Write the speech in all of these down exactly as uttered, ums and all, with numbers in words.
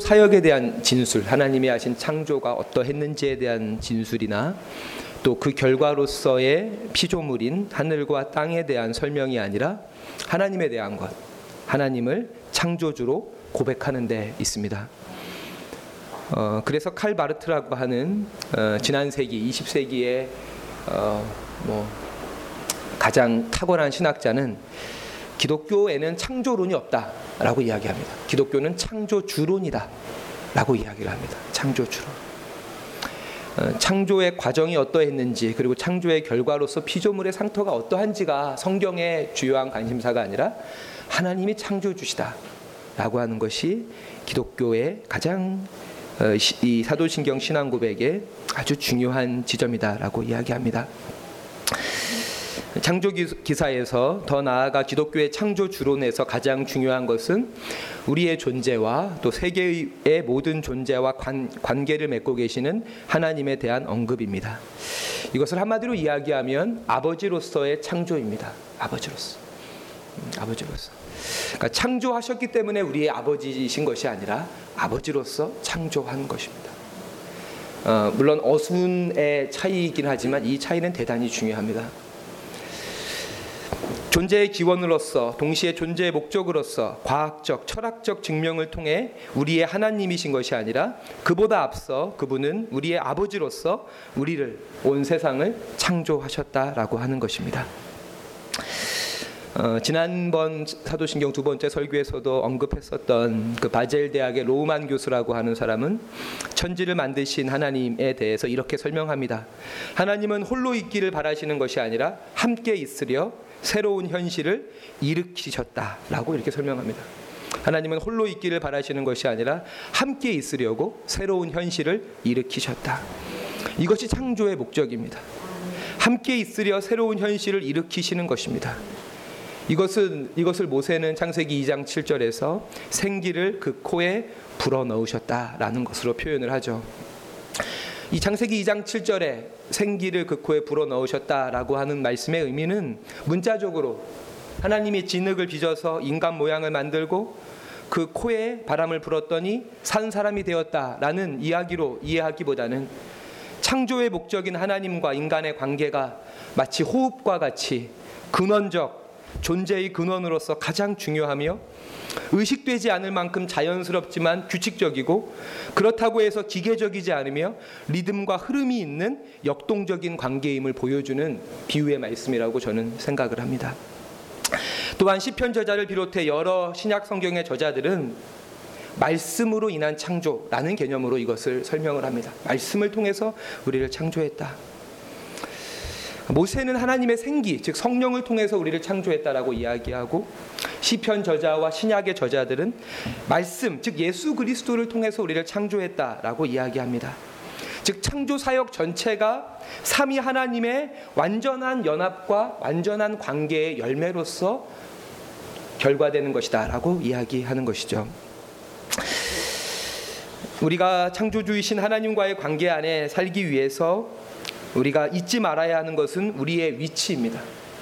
사역에 대한 진술, 하나님이 하신 창조가 어떠했는지에 대한 진술이나 또 그 결과로서의 피조물인 하늘과 땅에 대한 설명이 아니라 하나님에 대한 것, 하나님을 창조주로 고백하는 데 있습니다. 어, 그래서 칼 바르트라고 하는 어, 지난 세기 이십 세기의 어, 뭐 가장 탁월한 신학자는 기독교에는 창조론이 없다라고 이야기합니다. 기독교는 창조주론이다라고 이야기를 합니다. 창조주론. 창조의 과정이 어떠했는지, 그리고 창조의 결과로서 피조물의 상태가 어떠한지가 성경의 주요한 관심사가 아니라 하나님이 창조주시다라고 하는 것이 기독교의 가장 이 사도신경 신앙 고백의 아주 중요한 지점이다라고 이야기합니다. 창조 기사에서 더 나아가 기독교의 창조 주론에서 가장 중요한 것은 우리의 존재와 또 세계의 모든 존재와 관, 관계를 맺고 계시는 하나님에 대한 언급입니다. 이것을 한마디로 이야기하면 아버지로서의 창조입니다. 아버지로서. 음, 아버지로서. 그러니까 창조하셨기 때문에 우리의 아버지이신 것이 아니라 아버지로서 창조한 것입니다. 어, 물론 어순의 차이이긴 하지만 이 차이는 대단히 중요합니다. 존재의 기원으로서, 동시에 존재의 목적으로서 과학적, 철학적 증명을 통해 우리의 하나님이신 것이 아니라 그보다 앞서 그분은 우리의 아버지로서 우리를, 온 세상을 창조하셨다라고 하는 것입니다. 어, 지난번 사도신경 두 번째 설교에서도 언급했었던 그 바젤 대학의 로우만 교수라고 하는 사람은 천지를 만드신 하나님에 대해서 이렇게 설명합니다. 하나님은 홀로 있기를 바라시는 것이 아니라 함께 있으려 새로운 현실을 일으키셨다라고 이렇게 설명합니다. 하나님은 홀로 있기를 바라시는 것이 아니라 함께 있으려고 새로운 현실을 일으키셨다. 이것이 창조의 목적입니다. 함께 있으려 새로운 현실을 일으키시는 것입니다. 이것은, 이것을 모세는 창세기 이 장 칠 절에서 생기를 그 코에 불어넣으셨다라는 것으로 표현을 하죠. 이 창세기 이 장 칠 절에 생기를 그 코에 불어넣으셨다라고 하는 말씀의 의미는 문자적으로 하나님이 진흙을 빚어서 인간 모양을 만들고 그 코에 바람을 불었더니 산 사람이 되었다라는 이야기로 이해하기보다는 창조의 목적인 하나님과 인간의 관계가 마치 호흡과 같이 근원적 존재의 근원으로서 가장 중요하며 의식되지 않을 만큼 자연스럽지만 규칙적이고 그렇다고 해서 기계적이지 않으며 리듬과 흐름이 있는 역동적인 관계임을 보여주는 비유의 말씀이라고 저는 생각을 합니다. 또한 시편 저자를 비롯해 여러 신약 성경의 저자들은 말씀으로 인한 창조라는 개념으로 이것을 설명을 합니다. 말씀을 통해서 우리를 창조했다. 모세는 하나님의 생기, 즉 성령을 통해서 우리를 창조했다라고 이야기하고, 시편 저자와 신약의 저자들은 말씀, 즉 예수 그리스도를 통해서 우리를 창조했다라고 이야기합니다. 즉 창조 사역 전체가 삼위 하나님의 완전한 연합과 완전한 관계의 열매로서 결과되는 것이다라고 이야기하는 것이죠. 우리가 창조주이신 하나님과의 관계 안에 살기 위해서 우리가 잊지 말아야 하는 것은 우리의 위치입니다.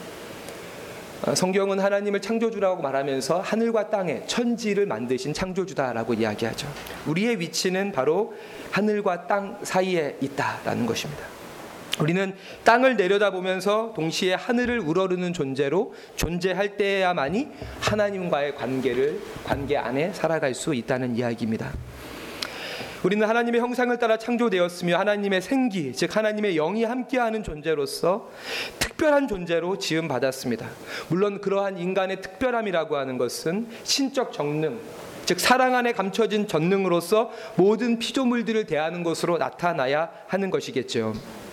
성경은 하나님을 창조주라고 말하면서 하늘과 땅에 천지를 만드신 창조주다라고 이야기하죠. 우리의 위치는 바로 하늘과 땅 사이에 있다라는 것입니다. 우리는 땅을 내려다보면서 동시에 하늘을 우러르는 존재로 존재할 때야만이 하나님과의 관계를 관계 안에 살아갈 수 있다는 이야기입니다. 우리는 하나님의 형상을 따라 창조되었으며 하나님의 생기, 즉 하나님의 영이 함께하는 존재로서 특별한 존재로 지음받았습니다. 물론 그러한 인간의 특별함이라고 하는 것은 신적 정능, 즉 사랑 안에 감춰진 전능으로서 모든 피조물들을 대하는 것으로 나타나야 하는 것이겠죠.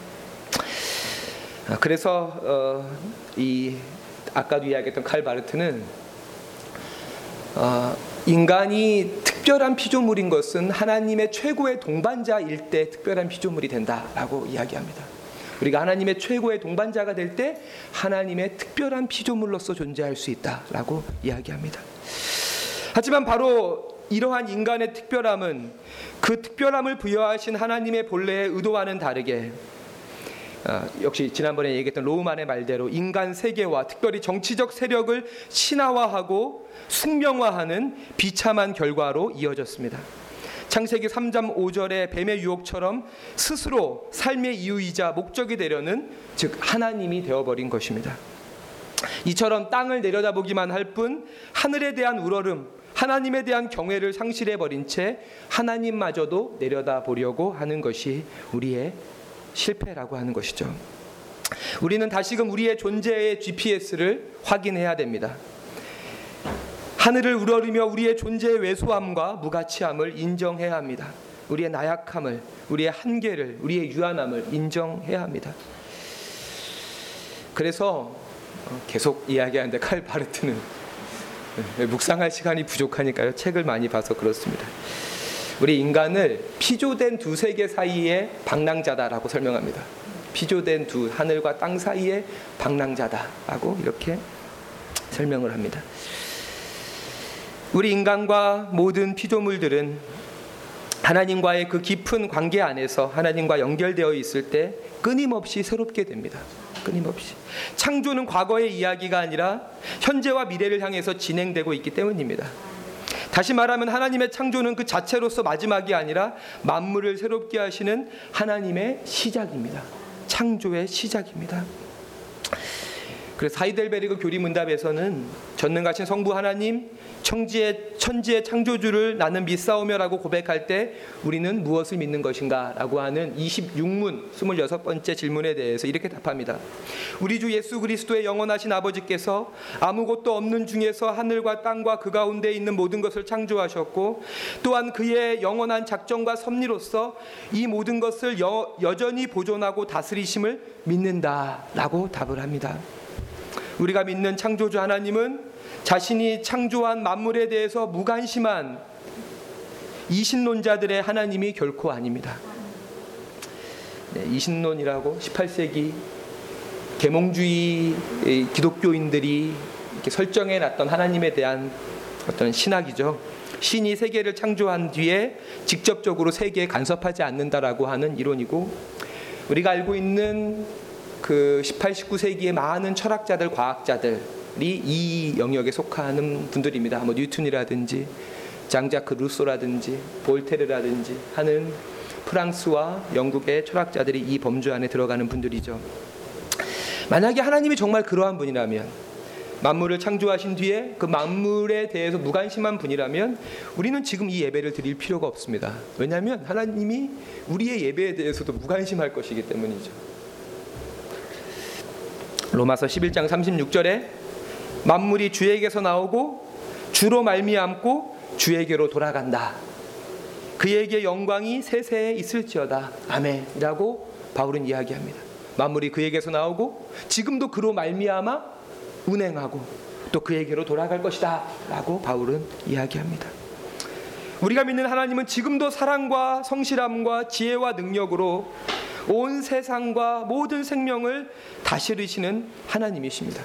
그래서 어, 이 아까도 이야기했던 칼 바르트는 어, 인간이 특별한 피조물인 것은 하나님의 최고의 동반자일 때 특별한 피조물이 된다라고 이야기합니다. 우리가 하나님의 최고의 동반자가 될 때 하나님의 특별한 피조물로서 존재할 수 있다라고 이야기합니다. 하지만 바로 이러한 인간의 특별함은 그 특별함을 부여하신 하나님의 본래의 의도와는 다르게 어, 역시 지난번에 얘기했던 로우만의 말대로 인간 세계와 특별히 정치적 세력을 신화화하고 숙명화하는 비참한 결과로 이어졌습니다. 창세기 삼 장 오 절의 뱀의 유혹처럼 스스로 삶의 이유이자 목적이 되려는, 즉 하나님이 되어버린 것입니다. 이처럼 땅을 내려다보기만 할 뿐 하늘에 대한 우러름, 하나님에 대한 경외를 상실해버린 채 하나님마저도 내려다보려고 하는 것이 우리의 실패라고 하는 것이죠. 우리는 다시금 우리의 존재의 지피에스를 확인해야 됩니다. 하늘을 우러르며 우리의 존재의 왜소함과 무가치함을 인정해야 합니다. 우리의 나약함을, 우리의 한계를, 우리의 유한함을 인정해야 합니다. 그래서 계속 이야기하는데 칼 바르트는 묵상할 시간이 부족하니까요. 책을 많이 봐서 그렇습니다. 우리 인간을 피조된 두 세계 사이의 방랑자다라고 설명합니다. 피조된 두 하늘과 땅 사이의 방랑자다라고 이렇게 설명을 합니다. 우리 인간과 모든 피조물들은 하나님과의 그 깊은 관계 안에서 하나님과 연결되어 있을 때 끊임없이 새롭게 됩니다. 끊임없이. 창조는 과거의 이야기가 아니라 현재와 미래를 향해서 진행되고 있기 때문입니다. 다시 말하면 하나님의 창조는 그 자체로서 마지막이 아니라 만물을 새롭게 하시는 하나님의 시작입니다. 창조의 시작입니다. 그래서 하이델베르그 교리문답에서는 전능하신 성부 하나님, 천지의, 천지의 창조주를 나는 믿사오며라고 고백할 때 우리는 무엇을 믿는 것인가? 라고 하는 이십육 문 스물여섯 번째 질문에 대해서 이렇게 답합니다. 우리 주 예수 그리스도의 영원하신 아버지께서 아무것도 없는 중에서 하늘과 땅과 그 가운데 있는 모든 것을 창조하셨고, 또한 그의 영원한 작정과 섭리로서 이 모든 것을 여, 여전히 보존하고 다스리심을 믿는다라고 답을 합니다. 우리가 믿는 창조주 하나님은 자신이 창조한 만물에 대해서 무관심한 이신론자들의 하나님이 결코 아닙니다. 네, 이신론이라고 십팔 세기 계몽주의 기독교인들이 이렇게 설정해 놨던 하나님에 대한 어떤 신학이죠. 신이 세계를 창조한 뒤에 직접적으로 세계에 간섭하지 않는다라고 하는 이론이고, 우리가 알고 있는 그 십팔, 십구 세기의 많은 철학자들, 과학자들이 이 영역에 속하는 분들입니다. 뭐 뉴턴이라든지 장자크 루소라든지 볼테르라든지 하는 프랑스와 영국의 철학자들이 이 범주 안에 들어가는 분들이죠. 만약에 하나님이 정말 그러한 분이라면, 만물을 창조하신 뒤에 그 만물에 대해서 무관심한 분이라면 우리는 지금 이 예배를 드릴 필요가 없습니다. 왜냐하면 하나님이 우리의 예배에 대해서도 무관심할 것이기 때문이죠. 로마서 십일 장 삼십육 절에 만물이 주에게서 나오고 주로 말미암고 주에게로 돌아간다. 그에게 영광이 세세에 있을지어다. 아멘이라고 바울은 이야기합니다. 만물이 그에게서 나오고 지금도 그로 말미암아 운행하고 또 그에게로 돌아갈 것이다 라고 바울은 이야기합니다. 우리가 믿는 하나님은 지금도 사랑과 성실함과 지혜와 능력으로 온 세상과 모든 생명을 다스리시는 하나님이십니다.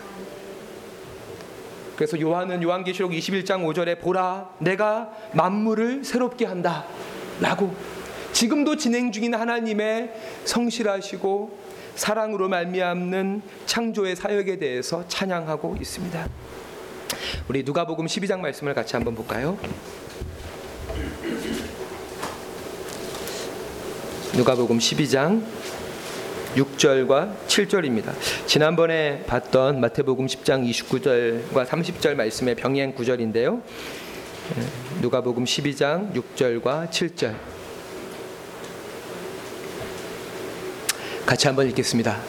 그래서 요한은 요한계시록 이십일 장 오 절에 보라 내가 만물을 새롭게 한다 라고 지금도 진행 중인 하나님의 성실하시고 사랑으로 말미암는 창조의 사역에 대해서 찬양하고 있습니다. 우리 누가복음 십이 장 말씀을 같이 한번 볼까요? 누가복음 십이 장 육 절과 칠 절입니다. 지난번에 봤던 마태복음 십 장 이십구 절과 삼십 절 말씀의 병행 구절인데요. 누가복음 십이 장 육 절과 칠 절 같이 한번 읽겠습니다.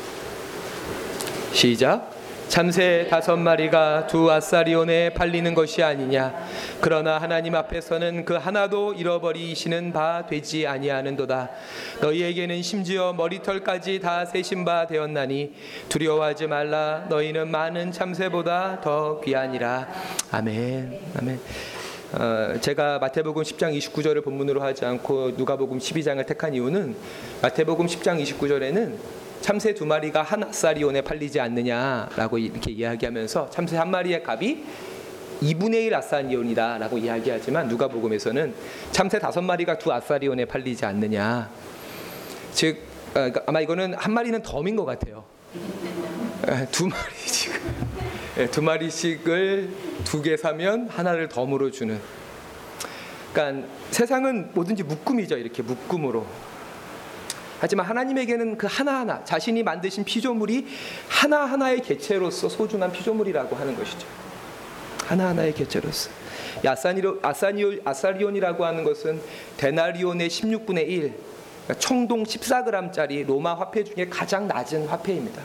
시작. 참새 다섯 마리가 두 아사리온에 팔리는 것이 아니냐. 그러나 하나님 앞에서는 그 하나도 잃어버리시는 바 되지 아니하는도다. 너희에게는 심지어 머리털까지 다 세신 바 되었나니 두려워하지 말라. 너희는 많은 참새보다 더 귀하니라. 아멘. 아멘. 어, 제가 마태복음 십 장 이십구 절을 본문으로 하지 않고 누가복음 십이 장을 택한 이유는 마태복음 십 장 이십구 절에는 참새 두 마리가 한 아사리온에 팔리지 않느냐라고 이렇게 이야기하면서 참새 한 마리의 값이 이분의 일 아사리온이다라고 이야기하지만 누가복음에서는 참새 다섯 마리가 두 아사리온에 팔리지 않느냐. 즉 아마 이거는 한 마리는 덤인 것 같아요. 두 마리씩 두 마리씩을 두 개 사면 하나를 덤으로 주는. 그러니까 세상은 뭐든지 묶음이죠. 이렇게 묶음으로. 하지만 하나님에게는 그 하나하나 자신이 만드신 피조물이 하나하나의 개체로서 소중한 피조물이라고 하는 것이죠. 하나하나의 개체로서. 아사니오, 아사니오, 아사리온이라고 하는 것은 데나리온의 십육분의 일, 그러니까 청동 십사 그램짜리 로마 화폐 중에 가장 낮은 화폐입니다.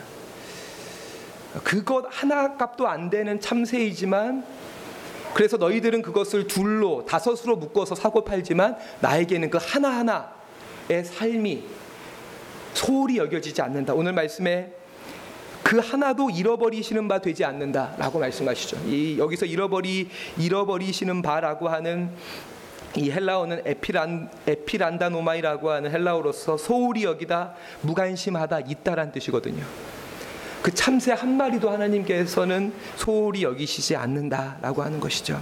그것 하나 값도 안 되는 참새이지만, 그래서 너희들은 그것을 둘로 다섯으로 묶어서 사고 팔지만 나에게는 그 하나하나의 삶이 소홀히 여겨지지 않는다. 오늘 말씀에 그 하나도 잃어버리시는 바 되지 않는다라고 말씀하시죠. 이 여기서 잃어버리 잃어버리시는 바라고 하는 이 헬라어는 에피란 에피란다노마이라고 하는 헬라어로서 소홀히 여기다, 무관심하다, 있다란 뜻이거든요. 그 참새 한 마리도 하나님께서는 소홀히 여기시지 않는다라고 하는 것이죠.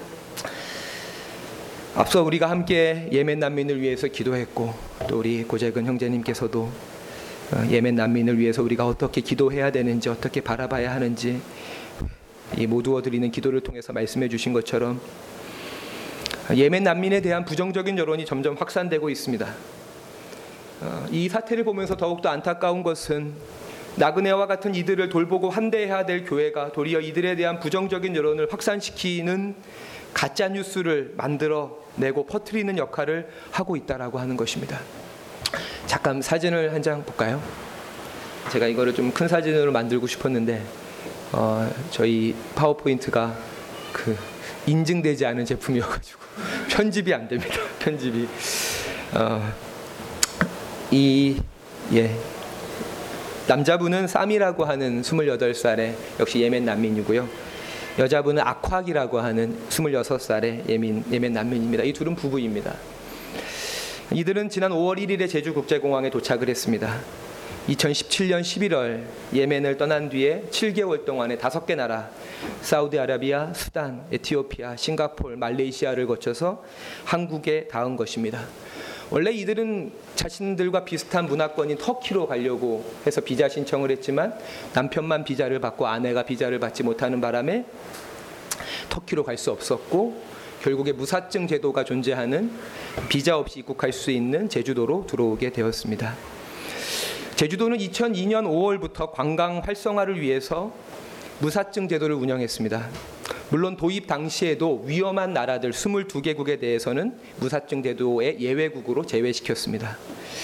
앞서 우리가 함께 예멘 난민을 위해서 기도했고, 또 우리 고재근 형제님께서도 예멘 난민을 위해서 우리가 어떻게 기도해야 되는지, 어떻게 바라봐야 하는지 이 모두어 드리는 기도를 통해서 말씀해 주신 것처럼 예멘 난민에 대한 부정적인 여론이 점점 확산되고 있습니다. 이 사태를 보면서 더욱더 안타까운 것은 나그네와 같은 이들을 돌보고 환대해야 될 교회가 도리어 이들에 대한 부정적인 여론을 확산시키는 가짜 뉴스를 만들어내고 퍼뜨리는 역할을 하고 있다라고 하는 것입니다. 잠깐 사진을 한 장 볼까요? 제가 이거를 좀 큰 사진으로 만들고 싶었는데 어, 저희 파워포인트가 그 인증되지 않은 제품이어가지고 편집이 안 됩니다. 편집이 어, 이 예. 남자분은 쌈이라고 하는 스물여덟 살의 역시 예멘 난민이고요. 여자분은 아콱이라고 하는 스물여섯 살의 예멘, 예멘 난민입니다. 이 둘은 부부입니다. 이들은 지난 오월 일일에 제주국제공항에 도착을 했습니다. 이천십칠년 십일월 예멘을 떠난 뒤에 칠 개월 동안에 다섯 개 나라, 사우디아라비아, 수단, 에티오피아, 싱가포르, 말레이시아를 거쳐서 한국에 닿은 것입니다. 원래 이들은 자신들과 비슷한 문화권인 터키로 가려고 해서 비자 신청을 했지만 남편만 비자를 받고 아내가 비자를 받지 못하는 바람에 터키로 갈 수 없었고, 결국에 무사증 제도가 존재하는 비자 없이 입국할 수 있는 제주도로 들어오게 되었습니다. 제주도는 이천이년 오월부터 관광 활성화를 위해서 무사증 제도를 운영했습니다. 물론 도입 당시에도 위험한 나라들 스물두 개국에 대해서는 무사증 제도의 예외국으로 제외시켰습니다.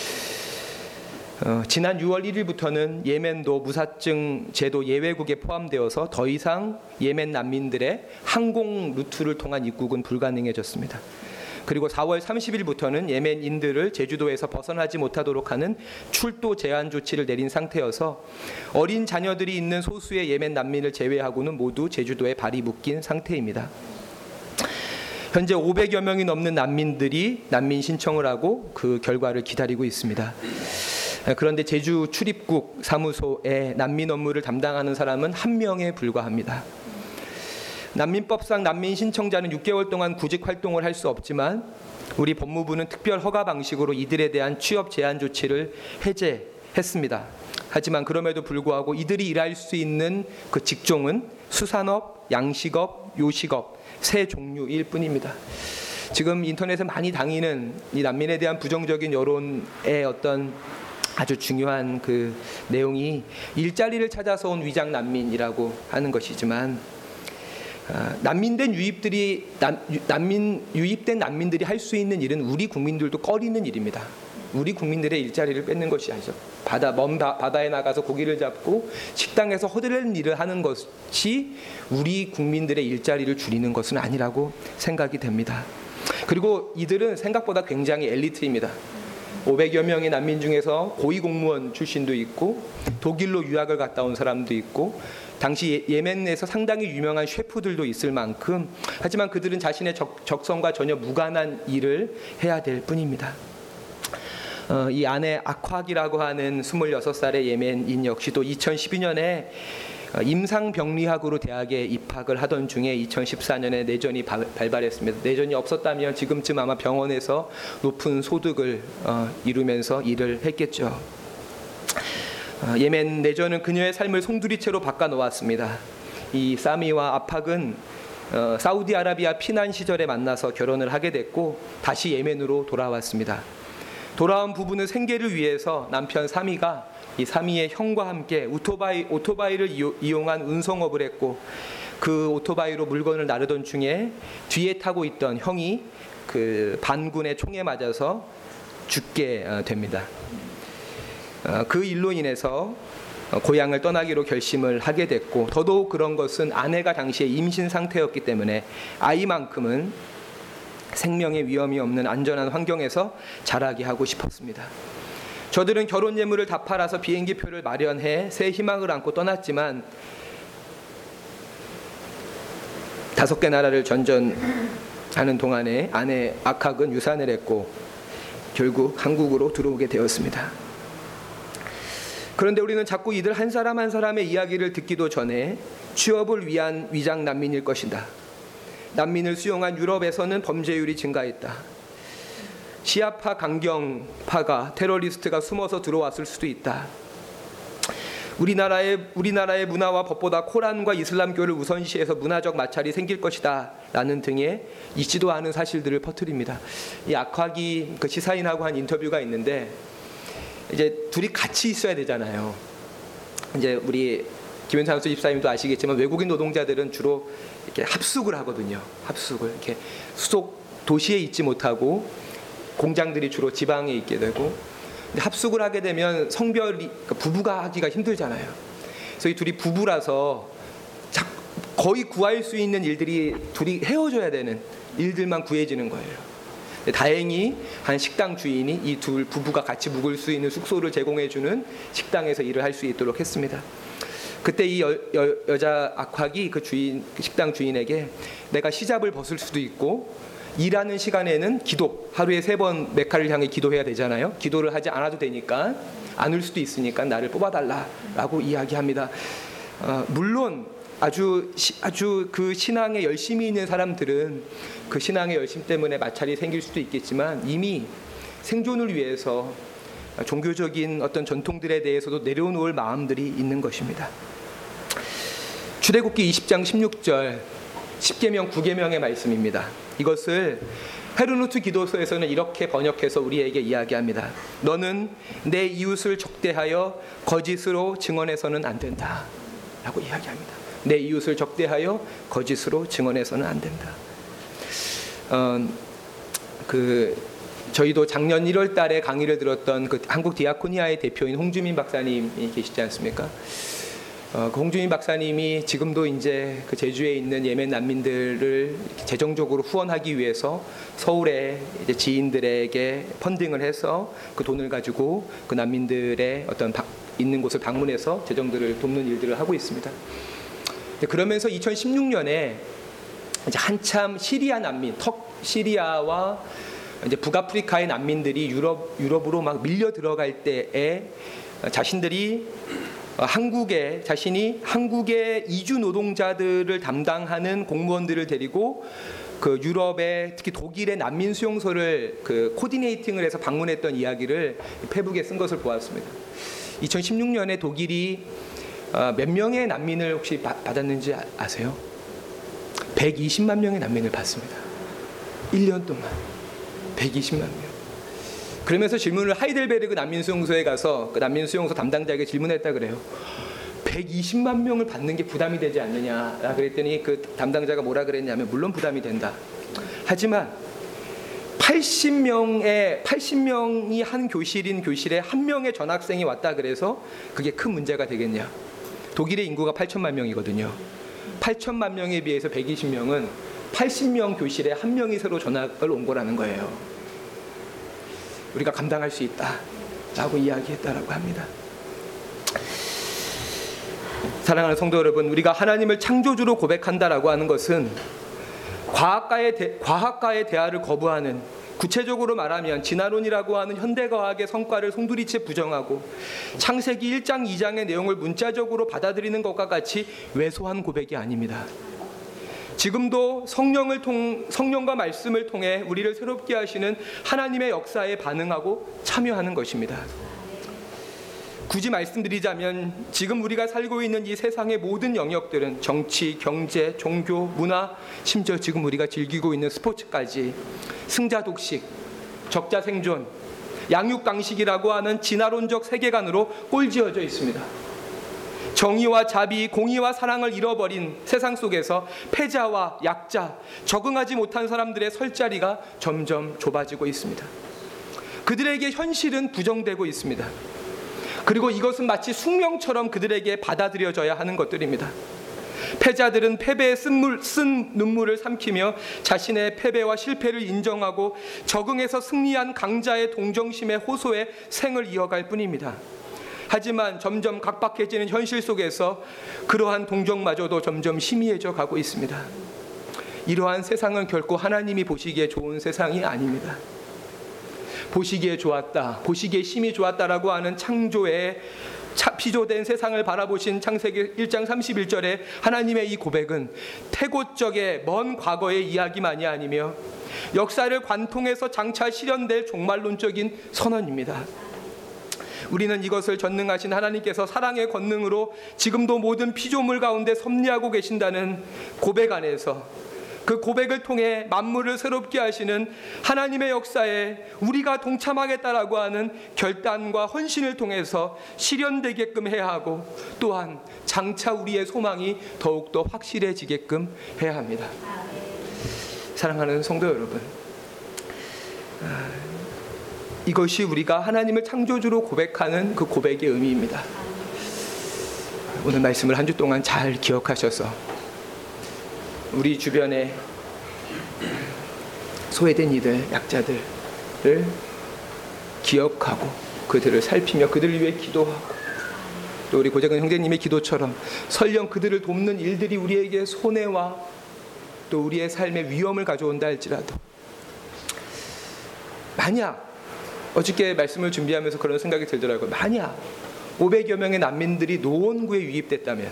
어, 지난 유월 일일부터는 예멘도 무사증 제도 예외국에 포함되어서 더 이상 예멘 난민들의 항공 루트를 통한 입국은 불가능해졌습니다. 그리고 사월 삼십일부터는 예멘인들을 제주도에서 벗어나지 못하도록 하는 출도 제한 조치를 내린 상태여서 어린 자녀들이 있는 소수의 예멘 난민을 제외하고는 모두 제주도에 발이 묶인 상태입니다. 현재 오백여 명이 넘는 난민들이 난민 신청을 하고 그 결과를 기다리고 있습니다. 그런데 제주 출입국 사무소에 난민 업무를 담당하는 사람은 한 명에 불과합니다. 난민법상 난민 신청자는 육 개월 동안 구직 활동을 할 수 없지만 우리 법무부는 특별 허가 방식으로 이들에 대한 취업 제한 조치를 해제했습니다. 하지만 그럼에도 불구하고 이들이 일할 수 있는 그 직종은 수산업, 양식업, 요식업 세 종류일 뿐입니다. 지금 인터넷에 많이 다니는 이 난민에 대한 부정적인 여론의 어떤 아주 중요한 그 내용이 일자리를 찾아서 온 위장 난민이라고 하는 것이지만, 어, 난민된 유입들이 난, 난민 유입된 난민들이 할 수 있는 일은 우리 국민들도 꺼리는 일입니다. 우리 국민들의 일자리를 뺏는 것이 아니죠. 바다 먼 바, 바다에 나가서 고기를 잡고 식당에서 허드렛 일을 하는 것이 우리 국민들의 일자리를 줄이는 것은 아니라고 생각이 됩니다. 그리고 이들은 생각보다 굉장히 엘리트입니다. 오백여 명의 난민 중에서 고위공무원 출신도 있고 독일로 유학을 갔다 온 사람도 있고 당시 예멘에서 상당히 유명한 셰프들도 있을 만큼, 하지만 그들은 자신의 적, 적성과 전혀 무관한 일을 해야 될 뿐입니다. 어, 이 아내 아콱이라고 하는 스물여섯 살의 예멘인 역시도 이천십이년에 임상병리학으로 대학에 입학을 하던 중에 이천십사년에 내전이 바, 발발했습니다. 내전이 없었다면 지금쯤 아마 병원에서 높은 소득을 어, 이루면서 일을 했겠죠. 어, 예멘 내전은 그녀의 삶을 송두리째로 바꿔놓았습니다. 이 사미와 아팍은 어, 사우디아라비아 피난 시절에 만나서 결혼을 하게 됐고 다시 예멘으로 돌아왔습니다. 돌아온 부부는 생계를 위해서 남편 사미가 이 사미의 형과 함께 오토바이, 오토바이를 이용한 운송업을 했고 그 오토바이로 물건을 나르던 중에 뒤에 타고 있던 형이 그 반군의 총에 맞아서 죽게 됩니다. 그 일로 인해서 고향을 떠나기로 결심을 하게 됐고 더더욱 그런 것은 아내가 당시에 임신 상태였기 때문에 아이만큼은 생명의 위험이 없는 안전한 환경에서 자라게 하고 싶었습니다. 저들은 결혼 예물을 다 팔아서 비행기표를 마련해 새 희망을 안고 떠났지만 다섯 개 나라를 전전하는 동안에 아내 악학은 유산을 했고 결국 한국으로 들어오게 되었습니다. 그런데 우리는 자꾸 이들 한 사람 한 사람의 이야기를 듣기도 전에 취업을 위한 위장 난민일 것이다. 난민을 수용한 유럽에서는 범죄율이 증가했다. 시아파 강경파가 테러리스트가 숨어서 들어왔을 수도 있다. 우리나라의 우리나라의 문화와 법보다 코란과 이슬람교를 우선시해서 문화적 마찰이 생길 것이다 라는 등의 있지도 않은 사실들을 퍼뜨립니다. 이 악학이 그 시사인하고 한 인터뷰가 있는데 이제 둘이 같이 있어야 되잖아요. 이제 우리 김현찬 선수 집사님도 아시겠지만 외국인 노동자들은 주로 이렇게 합숙을 하거든요. 합숙을 이렇게 수속 도시에 있지 못하고 공장들이 주로 지방에 있게 되고 근데 합숙을 하게 되면 성별이 그러니까 부부가 하기가 힘들잖아요. 그래서 이 둘이 부부라서 거의 구할 수 있는 일들이 둘이 헤어져야 되는 일들만 구해지는 거예요. 다행히 한 식당 주인이 이 둘 부부가 같이 묵을 수 있는 숙소를 제공해주는 식당에서 일을 할 수 있도록 했습니다. 그때 이 여, 여, 여자 악학이 그 주인 그 식당 주인에게 내가 히잡을 벗을 수도 있고 일하는 시간에는 기도 하루에 세 번 메카를 향해 기도해야 되잖아요. 기도를 하지 않아도 되니까 안 올 수도 있으니까 나를 뽑아달라라고 이야기합니다. 어, 물론 아주 시, 아주 그 신앙에 열심히 있는 사람들은 그 신앙의 열심 때문에 마찰이 생길 수도 있겠지만 이미 생존을 위해서 종교적인 어떤 전통들에 대해서도 내려놓을 마음들이 있는 것입니다. 출애굽기 이십 장 십육 절 십계명 구계명의 말씀입니다. 이것을 헤르누트 기도서에서는 이렇게 번역해서 우리에게 이야기합니다. 너는 내 이웃을 적대하여 거짓으로 증언해서는 안 된다 라고 이야기합니다. 내 이웃을 적대하여 거짓으로 증언해서는 안 된다. 어, 그 저희도 작년 일월 달에 강의를 들었던 그 한국 디아코니아의 대표인 홍주민 박사님이 계시지 않습니까? 어, 그 홍주민 박사님이 지금도 이제 그 제주에 있는 예멘 난민들을 재정적으로 후원하기 위해서 서울에 이제 지인들에게 펀딩을 해서 그 돈을 가지고 그 난민들의 어떤 바, 있는 곳을 방문해서 재정들을 돕는 일들을 하고 있습니다. 그러면서 이천십육 년에 이제 한참 시리아 난민, 턱 시리아와 이제 북아프리카의 난민들이 유럽 유럽으로 막 밀려 들어갈 때에 자신들이 한국에 자신이 한국의 이주 노동자들을 담당하는 공무원들을 데리고 그 유럽의 특히 독일의 난민 수용소를 그 코디네이팅을 해서 방문했던 이야기를 페북에 쓴 것을 보았습니다. 이천십육 년에 독일이 몇 명의 난민을 혹시 받았는지 아세요? 백이십만 명의 난민을 받습니다. 일 년 동안 백이십만 명. 그러면서 질문을 하이델베르그 난민 수용소에 가서 그 난민 수용소 담당자에게 질문했다 그래요. 백이십만 명을 받는 게 부담이 되지 않느냐 그랬더니 그 담당자가 뭐라 그랬냐면 물론 부담이 된다. 하지만 팔십 명의 팔십 명이 한 교실인 교실에 한 명의 전학생이 왔다 그래서 그게 큰 문제가 되겠냐. 독일의 인구가 팔천만 명이거든요. 팔천만 명에 비해서 백이십 명은 팔십 명 교실에 한 명이 새로 전학을 온 거라는 거예요. 우리가 감당할 수 있다라고 이야기했다라고 합니다. 사랑하는 성도 여러분, 우리가 하나님을 창조주로 고백한다라고 하는 것은 과학과의, 대, 과학과의 대화를 거부하는, 구체적으로 말하면 진화론이라고 하는 현대과학의 성과를 송두리째 부정하고 창세기 일 장 이 장의 내용을 문자적으로 받아들이는 것과 같이 왜소한 고백이 아닙니다. 지금도 성령을 통, 성령과 말씀을 통해 우리를 새롭게 하시는 하나님의 역사에 반응하고 참여하는 것입니다. 굳이 말씀드리자면 지금 우리가 살고 있는 이 세상의 모든 영역들은 정치, 경제, 종교, 문화, 심지어 지금 우리가 즐기고 있는 스포츠까지 승자 독식, 적자 생존, 양육강식이라고 하는 진화론적 세계관으로 꼴지어져 있습니다. 정의와 자비, 공의와 사랑을 잃어버린 세상 속에서 패자와 약자, 적응하지 못한 사람들의 설 자리가 점점 좁아지고 있습니다. 그들에게 현실은 부정되고 있습니다. 그리고 이것은 마치 숙명처럼 그들에게 받아들여져야 하는 것들입니다. 패자들은 패배에 쓴, 물, 쓴 눈물을 삼키며 자신의 패배와 실패를 인정하고 적응해서 승리한 강자의 동정심에 호소해 생을 이어갈 뿐입니다. 하지만 점점 각박해지는 현실 속에서 그러한 동정마저도 점점 희미해져 가고 있습니다. 이러한 세상은 결코 하나님이 보시기에 좋은 세상이 아닙니다. 보시기에 좋았다, 보시기에 심히 좋았다라고 하는 창조의 피조된 세상을 바라보신 창세기 일 장 삼십일 절에 하나님의 이 고백은 태고적의 먼 과거의 이야기만이 아니며 역사를 관통해서 장차 실현될 종말론적인 선언입니다. 우리는 이것을 전능하신 하나님께서 사랑의 권능으로 지금도 모든 피조물 가운데 섭리하고 계신다는 고백 안에서, 그 고백을 통해 만물을 새롭게 하시는 하나님의 역사에 우리가 동참하겠다라고 하는 결단과 헌신을 통해서 실현되게끔 해야 하고, 또한 장차 우리의 소망이 더욱더 확실해지게끔 해야 합니다. 사랑하는 성도 여러분, 이것이 우리가 하나님을 창조주로 고백하는 그 고백의 의미입니다. 오늘 말씀을 한 주 동안 잘 기억하셔서 우리 주변에 소외된 이들, 약자들을 기억하고 그들을 살피며 그들을 위해 기도하고, 또 우리 고재근 형제님의 기도처럼 설령 그들을 돕는 일들이 우리에게 손해와 또 우리의 삶에 위험을 가져온다 할지라도, 만약 어저께 말씀을 준비하면서 그런 생각이 들더라고요. 만약 오백여 명의 난민들이 노원구에 유입됐다면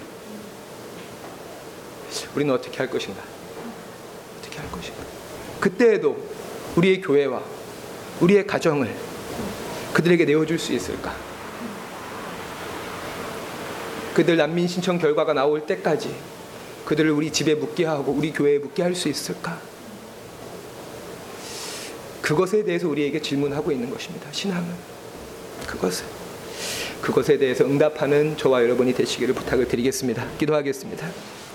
우리는 어떻게 할 것인가? 어떻게 할 것인가? 그때에도 우리의 교회와 우리의 가정을 그들에게 내어줄 수 있을까? 그들 난민 신청 결과가 나올 때까지 그들을 우리 집에 묵게 하고 우리 교회에 묵게 할 수 있을까? 그것에 대해서 우리에게 질문하고 있는 것입니다. 신앙은 그것을 그것에 대해서 응답하는 저와 여러분이 되시기를 부탁을 드리겠습니다. 기도하겠습니다.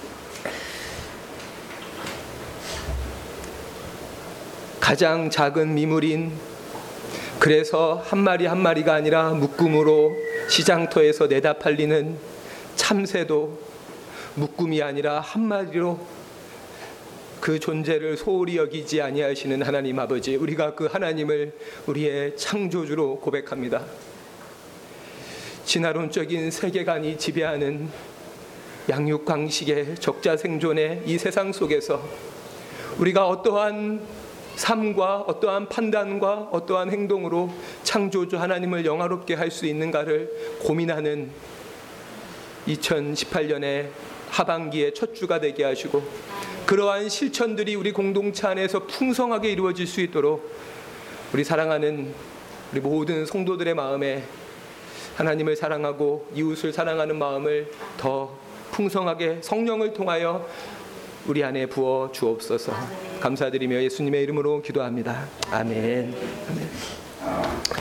가장 작은 미물인, 그래서 한 마리 한 마리가 아니라 묶음으로 시장터에서 내다 팔리는 참새도 묶음이 아니라 한 마리로 그 존재를 소홀히 여기지 아니하시는 하나님 아버지, 우리가 그 하나님을 우리의 창조주로 고백합니다. 진화론적인 세계관이 지배하는 양육강식의 적자생존의 이 세상 속에서 우리가 어떠한 삶과 어떠한 판단과 어떠한 행동으로 창조주 하나님을 영화롭게 할 수 있는가를 고민하는 이천십팔 년의 하반기의 첫 주가 되게 하시고, 그러한 실천들이 우리 공동체 안에서 풍성하게 이루어질 수 있도록 우리 사랑하는 우리 모든 성도들의 마음에 하나님을 사랑하고 이웃을 사랑하는 마음을 더 풍성하게 성령을 통하여 우리 안에 부어 주옵소서. 감사드리며 예수님의 이름으로 기도합니다. 아멘. 아멘.